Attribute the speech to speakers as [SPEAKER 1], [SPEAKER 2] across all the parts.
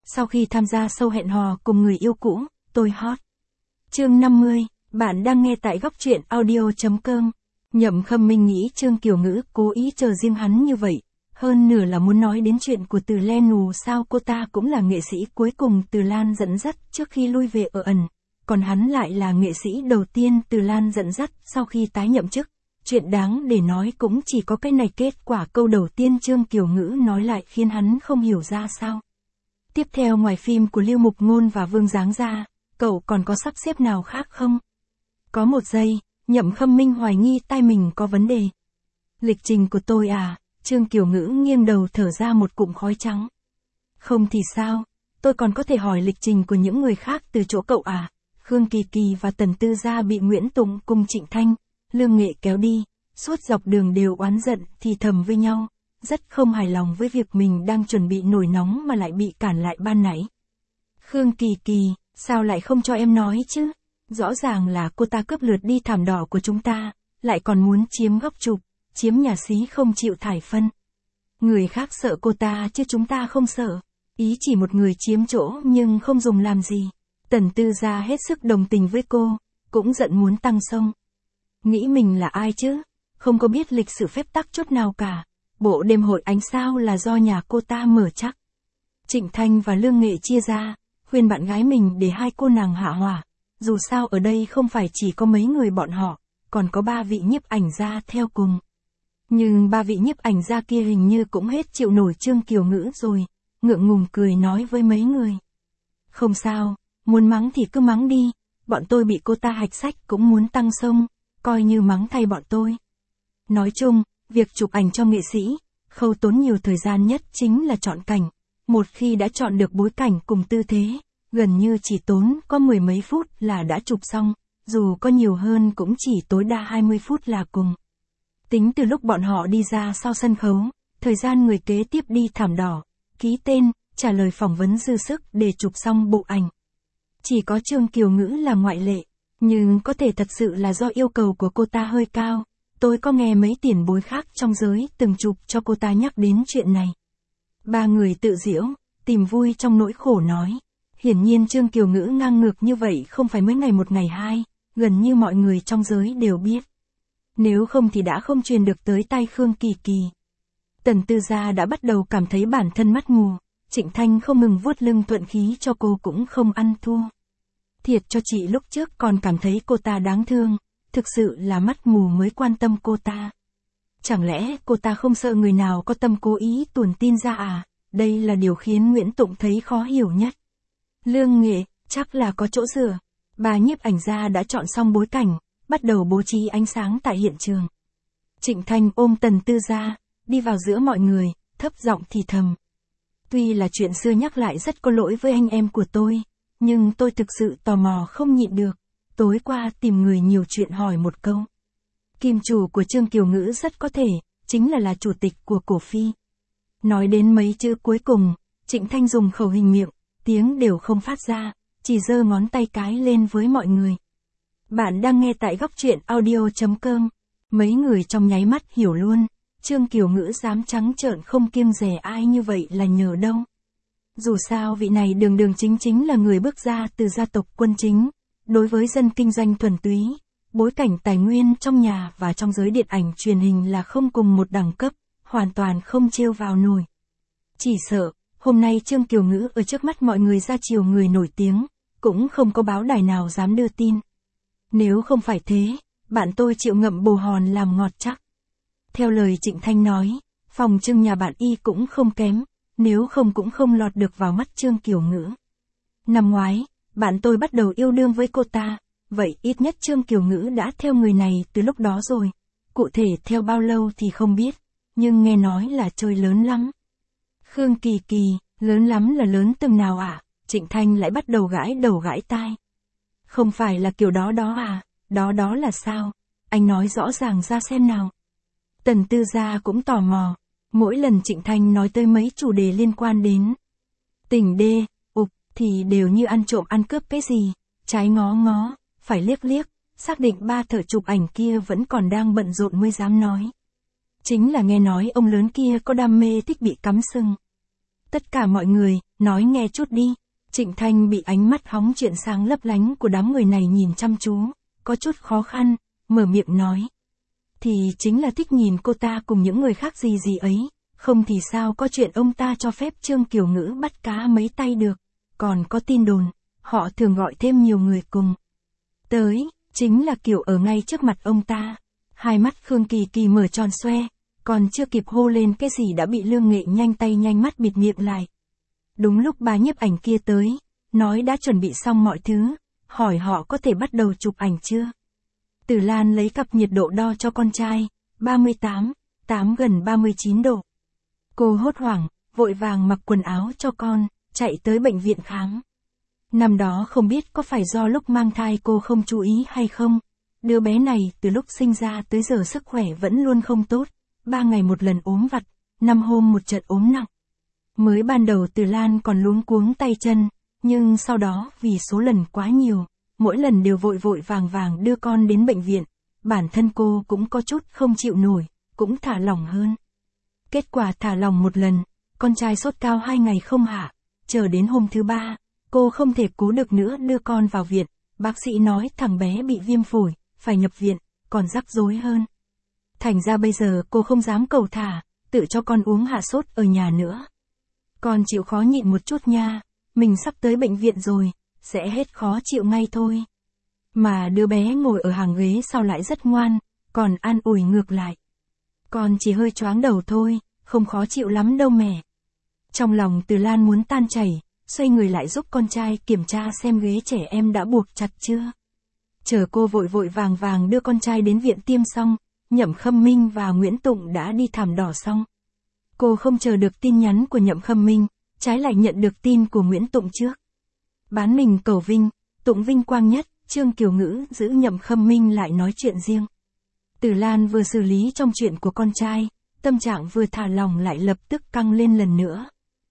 [SPEAKER 1] Sau khi tham gia show hẹn hò cùng người yêu cũ, tôi hot. Chương 50, bạn đang nghe tại góc truyện audio.com. Nhậm Khâm Minh nghĩ Trương Kiều Ngữ cố ý chờ riêng hắn như vậy, hơn nửa là muốn nói đến chuyện của Từ Lan, dù sao cô ta cũng là nghệ sĩ cuối cùng Từ Lan dẫn dắt trước khi lui về ở ẩn, còn hắn lại là nghệ sĩ đầu tiên Từ Lan dẫn dắt sau khi tái nhậm chức. Chuyện đáng để nói cũng chỉ có cái này, kết quả câu đầu tiên Trương Kiều Ngữ nói lại khiến hắn không hiểu ra sao. Tiếp theo, ngoài phim của Lưu Mục Ngôn và Vương Giáng ra, cậu còn có sắp xếp nào khác không? Có một giây, Nhậm Khâm Minh hoài nghi tai mình có vấn đề. Lịch trình của tôi à? Trương Kiều Ngữ nghiêng đầu thở ra một cụm khói trắng. Không thì sao, tôi còn có thể hỏi lịch trình của những người khác từ chỗ cậu à? Khương Kỳ Kỳ và Tần Tư Gia bị Nguyễn Tùng cùng Trịnh Thanh, Lương Nghệ kéo đi, suốt dọc đường đều oán giận thì thầm với nhau, rất không hài lòng với việc mình đang chuẩn bị nổi nóng mà lại bị cản lại ban nãy. Khương Kỳ Kỳ, sao lại không cho em nói chứ? Rõ ràng là cô ta cướp lượt đi thảm đỏ của chúng ta, lại còn muốn chiếm góc chụp, chiếm nhà xí không chịu thải phân. Người khác sợ cô ta chứ chúng ta không sợ. Ý chỉ một người chiếm chỗ nhưng không dùng làm gì. Tần Tư Gia hết sức đồng tình với cô, cũng giận muốn tăng sông. Nghĩ mình là ai chứ? Không có biết lịch sử phép tắc chút nào cả. Bộ đêm hội ánh sao là do nhà cô ta mở chắc. Trịnh Thanh và Lương Nghệ chia ra, khuyên bạn gái mình để hai cô nàng hạ hỏa. Dù sao ở đây không phải chỉ có mấy người bọn họ, còn có 3 vị nhiếp ảnh gia theo cùng. Nhưng 3 vị nhiếp ảnh gia kia hình như cũng hết chịu nổi Trương Kiều Ngữ rồi, ngượng ngùng cười nói với mấy người. Không sao, muốn mắng thì cứ mắng đi, bọn tôi bị cô ta hạch sách cũng muốn tăng sông, coi như mắng thay bọn tôi. Nói chung, việc chụp ảnh cho nghệ sĩ, khâu tốn nhiều thời gian nhất chính là chọn cảnh. Một khi đã chọn được bối cảnh cùng tư thế, gần như chỉ tốn có 10 mấy phút là đã chụp xong, dù có nhiều hơn cũng chỉ tối đa 20 phút là cùng. Tính từ lúc bọn họ đi ra sau sân khấu, thời gian người kế tiếp đi thảm đỏ, ký tên, trả lời phỏng vấn dư sức để chụp xong bộ ảnh. Chỉ có Trương Kiều Ngữ là ngoại lệ, nhưng có thể thật sự là do yêu cầu của cô ta hơi cao. Tôi có nghe mấy tiền bối khác trong giới từng chụp cho cô ta nhắc đến chuyện này. 3 người tự giễu, tìm vui trong nỗi khổ nói. Hiển nhiên Trương Kiều Ngữ ngang ngược như vậy không phải mới ngày một ngày hai, gần như mọi người trong giới đều biết. Nếu không thì đã không truyền được tới tay Khương Kỳ Kỳ. Tần Tư Gia đã bắt đầu cảm thấy bản thân mắt mù, Trịnh Thanh không ngừng vuốt lưng thuận khí cho cô cũng không ăn thua. Thiệt cho chị lúc trước còn cảm thấy cô ta đáng thương, thực sự là mắt mù mới quan tâm cô ta. Chẳng lẽ cô ta không sợ người nào có tâm cố ý tuồn tin ra à? Đây là điều khiến Nguyễn Tụng thấy khó hiểu nhất. Lương Nghệ, chắc là có chỗ dựa. 3 nhiếp ảnh gia đã chọn xong bối cảnh, bắt đầu bố trí ánh sáng tại hiện trường. Trịnh Thanh ôm Tần Tư Gia, đi vào giữa mọi người, thấp giọng thì thầm. Tuy là chuyện xưa nhắc lại rất có lỗi với anh em của tôi, nhưng tôi thực sự tò mò không nhịn được. Tối qua tìm người nhiều chuyện hỏi một câu. Kim chủ của Trương Kiều Ngữ rất có thể, chính là chủ tịch của Cổ Phi. Nói đến mấy chữ cuối cùng, Trịnh Thanh dùng khẩu hình miệng, tiếng đều không phát ra, chỉ giơ ngón tay cái lên với mọi người. Bạn đang nghe tại góc truyện audio.com. Mấy người trong nháy mắt hiểu luôn, Trương Kiều Ngữ dám trắng trợn không kiêng dè ai như vậy là nhờ đâu. Dù sao vị này đường đường chính chính là người bước ra từ gia tộc quân chính. Đối với dân kinh doanh thuần túy, bối cảnh tài nguyên trong nhà và trong giới điện ảnh truyền hình là không cùng một đẳng cấp, hoàn toàn không trêu vào nổi. Chỉ sợ, hôm nay Trương Kiều Ngữ ở trước mắt mọi người ra chiều người nổi tiếng, cũng không có báo đài nào dám đưa tin. Nếu không phải thế, bạn tôi chịu ngậm bồ hòn làm ngọt chắc. Theo lời Trịnh Thanh nói, phòng trưng nhà bạn y cũng không kém, nếu không cũng không lọt được vào mắt Trương Kiều Ngữ. Năm ngoái, bạn tôi bắt đầu yêu đương với cô ta, vậy ít nhất Trương Kiều Ngữ đã theo người này từ lúc đó rồi. Cụ thể theo bao lâu thì không biết, nhưng nghe nói là chơi lớn lắm. Khương Kỳ Kỳ, lớn lắm là lớn từng nào ạ? Trịnh Thanh lại bắt đầu gãi đầu gãi tai. Không phải là kiểu đó đó à? Đó là sao? Anh nói rõ ràng ra xem nào. Tần Tư Gia cũng tò mò. Mỗi lần Trịnh Thanh nói tới mấy chủ đề liên quan đến tình đê, thì đều như ăn trộm ăn cướp cái gì, trái ngó ngó, phải liếc liếc, xác định 3 thợ chụp ảnh kia vẫn còn đang bận rộn mới dám nói. Chính là nghe nói ông lớn kia có đam mê thích bị cắm sừng. Tất cả mọi người, nói nghe chút đi. Trịnh Thanh bị ánh mắt hóng chuyện sáng lấp lánh của đám người này nhìn chăm chú, có chút khó khăn, mở miệng nói. Thì chính là thích nhìn cô ta cùng những người khác gì gì ấy, không thì sao có chuyện ông ta cho phép Trương Kiều Ngữ bắt cá mấy tay được. Còn có tin đồn, họ thường gọi thêm nhiều người cùng tới, chính là kiểu ở ngay trước mặt ông ta. Hai mắt Khương Kỳ Kỳ mở tròn xoe, còn chưa kịp hô lên cái gì đã bị Lương Nghệ nhanh tay nhanh mắt bịt miệng lại. Đúng lúc bà nhiếp ảnh kia tới, nói đã chuẩn bị xong mọi thứ, hỏi họ có thể bắt đầu chụp ảnh chưa. Từ Lan lấy cặp nhiệt độ đo cho con trai, 38, 8 gần 39 độ. Cô hốt hoảng, vội vàng mặc quần áo cho con, chạy tới bệnh viện khám. Năm đó không biết có phải do lúc mang thai cô không chú ý hay không, đứa bé này từ lúc sinh ra tới giờ sức khỏe vẫn luôn không tốt, 3 ngày một lần ốm vặt, 5 hôm một trận ốm nặng. Mới ban đầu Từ Lan còn luống cuống tay chân, nhưng sau đó vì số lần quá nhiều, mỗi lần đều vội vội vàng vàng đưa con đến bệnh viện, bản thân cô cũng có chút không chịu nổi, cũng thả lỏng hơn. Kết quả thả lỏng một lần, con trai sốt cao 2 ngày không hạ, chờ đến hôm thứ 3, cô không thể cố được nữa đưa con vào viện, bác sĩ nói thằng bé bị viêm phổi, phải nhập viện, còn rắc rối hơn. Thành ra bây giờ cô không dám cầu thả, tự cho con uống hạ sốt ở nhà nữa. Con chịu khó nhịn một chút nha, mình sắp tới bệnh viện rồi, sẽ hết khó chịu ngay thôi. Mà đứa bé ngồi ở hàng ghế sau lại rất ngoan, còn an ủi ngược lại. Con chỉ hơi choáng đầu thôi, không khó chịu lắm đâu mẹ. Trong lòng Từ Lan muốn tan chảy, xoay người lại giúp con trai kiểm tra xem ghế trẻ em đã buộc chặt chưa. Chờ cô vội vội vàng vàng đưa con trai đến viện tiêm xong, Nhậm Khâm Minh và Nguyễn Tụng đã đi thảm đỏ xong. Cô không chờ được tin nhắn của Nhậm Khâm Minh, trái lại nhận được tin của Nguyễn Tụng trước. Bán mình cầu vinh, Tụng vinh quang nhất, Trương Kiều Ngữ giữ Nhậm Khâm Minh lại nói chuyện riêng. Từ Lan vừa xử lý trong chuyện của con trai, tâm trạng vừa thả lỏng lại lập tức căng lên lần nữa.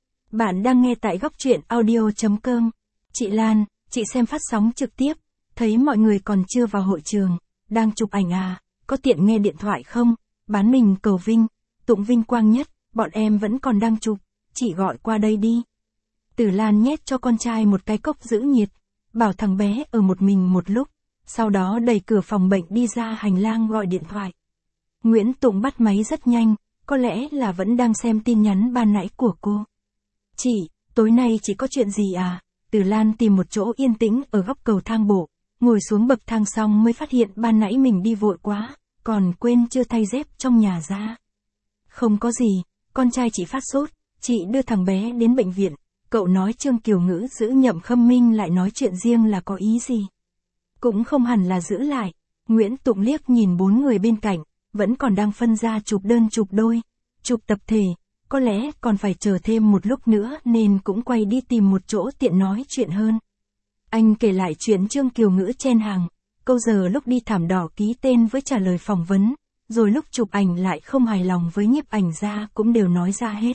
[SPEAKER 1] Bạn đang nghe tại góc truyện audio.com. Chị Lan, chị xem phát sóng trực tiếp, thấy mọi người còn chưa vào hội trường, đang chụp ảnh à, có tiện nghe điện thoại không? Bán mình cầu vinh, Tụng vinh quang nhất, bọn em vẫn còn đang chụp, chị gọi qua đây đi. Từ Lan nhét cho con trai một cái cốc giữ nhiệt, bảo thằng bé ở một mình một lúc, sau đó đẩy cửa phòng bệnh đi ra hành lang gọi điện thoại. Nguyễn Tụng bắt máy rất nhanh, có lẽ là vẫn đang xem tin nhắn ban nãy của cô. Chị, tối nay chị có chuyện gì à? Từ Lan tìm một chỗ yên tĩnh ở góc cầu thang bộ, ngồi xuống bậc thang xong mới phát hiện ban nãy mình đi vội quá, còn quên chưa thay dép trong nhà ra. Không có gì, con trai chị phát sốt, chị đưa thằng bé đến bệnh viện, cậu nói Trương Kiều Ngữ giữ Nhậm Khâm Minh lại nói chuyện riêng là có ý gì? Cũng không hẳn là giữ lại. Nguyễn Tụng liếc nhìn 4 người bên cạnh, vẫn còn đang phân ra chụp đơn chụp đôi, chụp tập thể, có lẽ còn phải chờ thêm một lúc nữa nên cũng quay đi tìm một chỗ tiện nói chuyện hơn. Anh kể lại chuyện Trương Kiều Ngữ chen hàng, câu giờ lúc đi thảm đỏ ký tên với trả lời phỏng vấn, rồi lúc chụp ảnh lại không hài lòng với nhiếp ảnh gia cũng đều nói ra hết.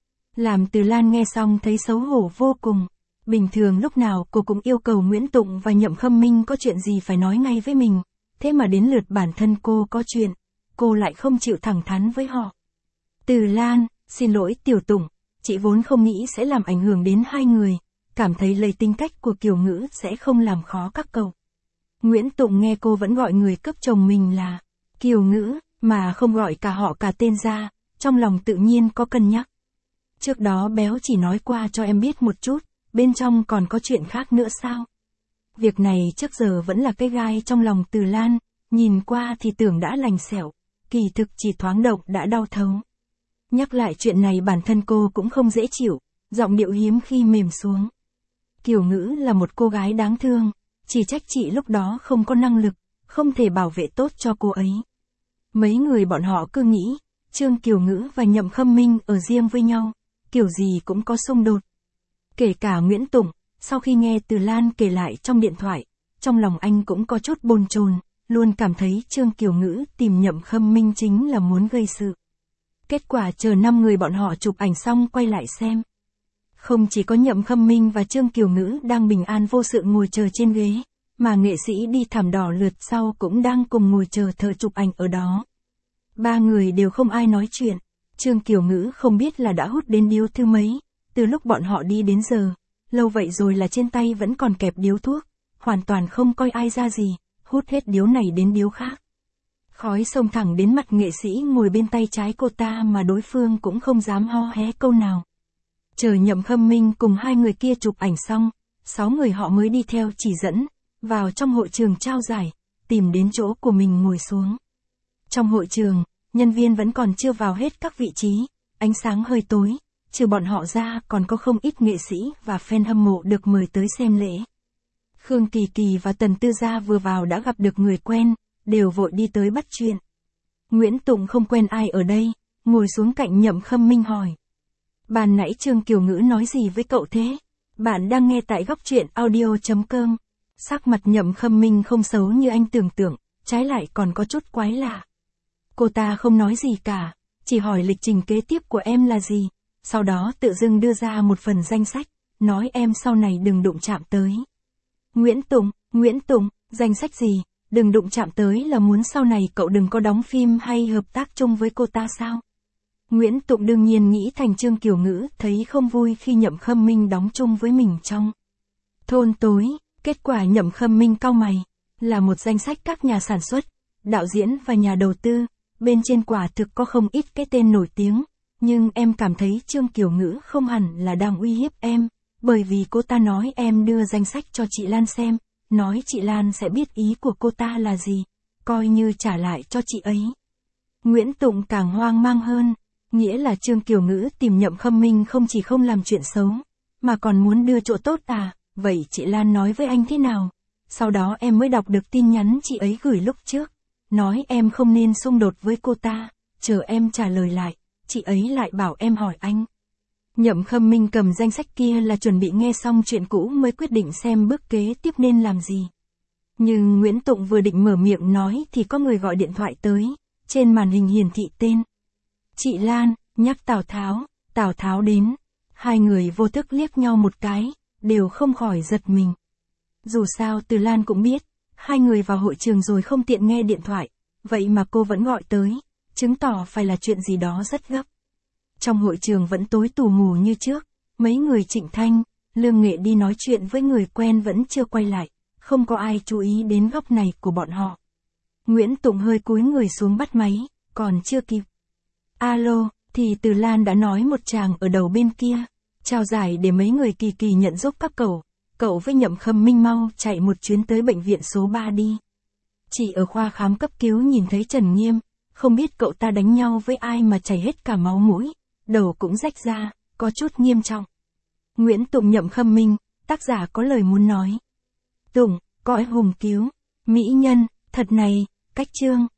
[SPEAKER 1] Làm Từ Lan nghe xong thấy xấu hổ vô cùng. Bình thường lúc nào cô cũng yêu cầu Nguyễn Tụng và Nhậm Khâm Minh có chuyện gì phải nói ngay với mình, thế mà đến lượt bản thân cô có chuyện, cô lại không chịu thẳng thắn với họ. Từ Lan, xin lỗi Tiểu Tụng, chị vốn không nghĩ sẽ làm ảnh hưởng đến hai người, cảm thấy lấy tính cách của Kiều Ngữ sẽ không làm khó các cậu. Nguyễn Tụng nghe cô vẫn gọi người cấp chồng mình là Kiều Ngữ, mà không gọi cả họ cả tên ra, trong lòng tự nhiên có cân nhắc. Trước đó béo chỉ nói qua cho em biết một chút, bên trong còn có chuyện khác nữa sao? Việc này trước giờ vẫn là cái gai trong lòng Từ Lan, nhìn qua thì tưởng đã lành xẻo, kỳ thực chỉ thoáng động đã đau thấu. Nhắc lại chuyện này bản thân cô cũng không dễ chịu, giọng điệu hiếm khi mềm xuống. Kiều Ngữ là một cô gái đáng thương, chỉ trách chị lúc đó không có năng lực, không thể bảo vệ tốt cho cô ấy. Mấy người bọn họ cứ nghĩ, Trương Kiều Ngữ và Nhậm Khâm Minh ở riêng với nhau, kiểu gì cũng có xung đột. Kể cả Nguyễn Tụng, sau khi nghe Từ Lan kể lại trong điện thoại, trong lòng anh cũng có chút bồn chồn, luôn cảm thấy Trương Kiều Ngữ tìm Nhậm Khâm Minh chính là muốn gây sự. Kết quả chờ 5 người bọn họ chụp ảnh xong quay lại xem. Không chỉ có Nhậm Khâm Minh và Trương Kiều Ngữ đang bình an vô sự ngồi chờ trên ghế, mà nghệ sĩ đi thảm đỏ lượt sau cũng đang cùng ngồi chờ thợ chụp ảnh ở đó. 3 người đều không ai nói chuyện, Trương Kiều Ngữ không biết là đã hút đến điếu thứ mấy, từ lúc bọn họ đi đến giờ, lâu vậy rồi là trên tay vẫn còn kẹp điếu thuốc, hoàn toàn không coi ai ra gì, hút hết điếu này đến điếu khác. Khói xông thẳng đến mặt nghệ sĩ ngồi bên tay trái cô ta mà đối phương cũng không dám ho hé câu nào. Chờ Nhậm Khâm Minh cùng hai người kia chụp ảnh xong, 6 người họ mới đi theo chỉ dẫn, vào trong hội trường trao giải, tìm đến chỗ của mình ngồi xuống. Trong hội trường, nhân viên vẫn còn chưa vào hết các vị trí, ánh sáng hơi tối, trừ bọn họ ra còn có không ít nghệ sĩ và fan hâm mộ được mời tới xem lễ. Khương Kỳ Kỳ và Tần Tư Gia vừa vào đã gặp được người quen, đều vội đi tới bắt chuyện. Nguyễn Tụng không quen ai ở đây, ngồi xuống cạnh Nhậm Khâm Minh hỏi. Ban nãy Trương Kiều Ngữ nói gì với cậu thế? Bạn đang nghe tại góc truyện audio.com. Sắc mặt Nhậm Khâm Minh không xấu như anh tưởng tượng, trái lại còn có chút quái lạ. Cô ta không nói gì cả, chỉ hỏi lịch trình kế tiếp của em là gì, sau đó tự dưng đưa ra một phần danh sách, nói em sau này đừng đụng chạm tới. Nguyễn Tụng, danh sách gì, đừng đụng chạm tới là muốn sau này cậu đừng có đóng phim hay hợp tác chung với cô ta sao? Nguyễn Tụng đương nhiên nghĩ thành Trương Kiều Ngữ thấy không vui khi Nhậm Khâm Minh đóng chung với mình trong thôn tối, kết quả Nhậm Khâm Minh cau mày, là một danh sách các nhà sản xuất, đạo diễn và nhà đầu tư, bên trên quả thực có không ít cái tên nổi tiếng, nhưng em cảm thấy Trương Kiều Ngữ không hẳn là đang uy hiếp em, bởi vì cô ta nói em đưa danh sách cho chị Lan xem, nói chị Lan sẽ biết ý của cô ta là gì, coi như trả lại cho chị ấy. Nguyễn Tụng càng hoang mang hơn, nghĩa là Trương Kiều Ngữ tìm Nhậm Khâm Minh không chỉ không làm chuyện xấu, mà còn muốn đưa chỗ tốt à, vậy chị Lan nói với anh thế nào? Sau đó em mới đọc được tin nhắn chị ấy gửi lúc trước, nói em không nên xung đột với cô ta, chờ em trả lời lại, chị ấy lại bảo em hỏi anh. Nhậm Khâm Minh cầm danh sách kia là chuẩn bị nghe xong chuyện cũ mới quyết định xem bước kế tiếp nên làm gì. Nhưng Nguyễn Tụng vừa định mở miệng nói thì có người gọi điện thoại tới, trên màn hình hiển thị tên. Chị Lan, nhắc Tào Tháo đến. Hai người vô thức liếc nhau một cái, đều không khỏi giật mình. Dù sao Từ Lan cũng biết, hai người vào hội trường rồi không tiện nghe điện thoại, vậy mà cô vẫn gọi tới, chứng tỏ phải là chuyện gì đó rất gấp. Trong hội trường vẫn tối tù mù như trước, mấy người Trịnh Thanh, Lương Nghệ đi nói chuyện với người quen vẫn chưa quay lại, không có ai chú ý đến góc này của bọn họ. Nguyễn Tụng hơi cúi người xuống bắt máy, còn chưa kịp. Alo, thì Từ Lan đã nói một tràng ở đầu bên kia, trao giải để mấy người Kỳ Kỳ nhận giúp các cậu với Nhậm Khâm Minh mau chạy một chuyến tới bệnh viện số 3 đi. Chị ở khoa khám cấp cứu nhìn thấy Trần Nghiêm, không biết cậu ta đánh nhau với ai mà chảy hết cả máu mũi, đầu cũng rách ra, có chút nghiêm trọng. Nguyễn Tụng Nhậm Khâm Minh, tác giả có lời muốn nói. Tụng, cõi hùng cứu, mỹ nhân, thật này, cách chương.